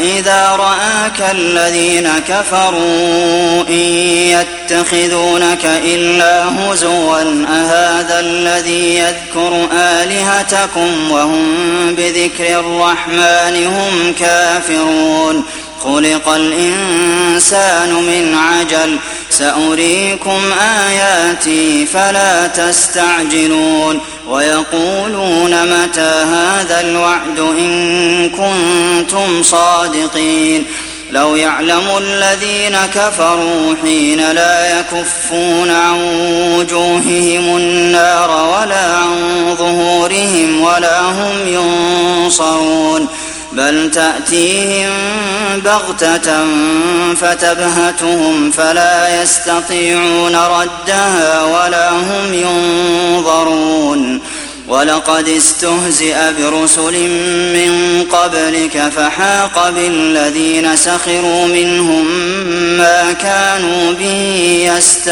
وإذا رآك الذين كفروا إن يتخذونك إلا هزوا أهذا الذي يذكر آلهتكم وهم بذكر الرحمن هم كافرون خلق الإنسان من عجل سأريكم آياتي فلا تستعجلون ويقولون متى هذا الوعد إن كنتم صادقين لو يعلم الذين كفروا حين لا يكفون عن وجوههم النار ولا عن ظهورهم ولا هم ينصرون بل تأتيهم بغتة فتبهتهم فلا يستطيعون ردها ولا هم ينظرون ولقد استهزئ برسل من قبلك فحاق بالذين سخروا منهم ما كانوا به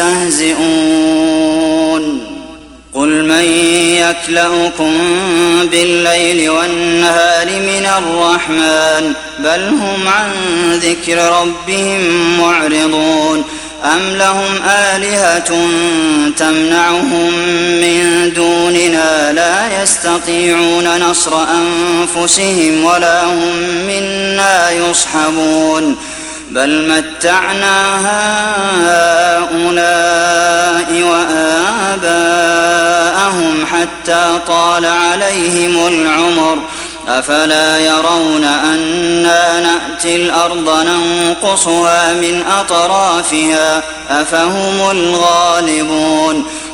يستهزئون قل من يكلؤكم بالليل والنهار من الرحمن بل هم عن ذكر ربهم معرضون أم لهم آلهة تمنعهم من دوننا لا يستطيعون نصر أنفسهم ولا هم منا يصحبون بل متعنا هؤلاء وآباءهم حتى طال عليهم العمر أفلا يرون أنا نأتي الأرض ننقصها من أطرافها أفهم الغالبون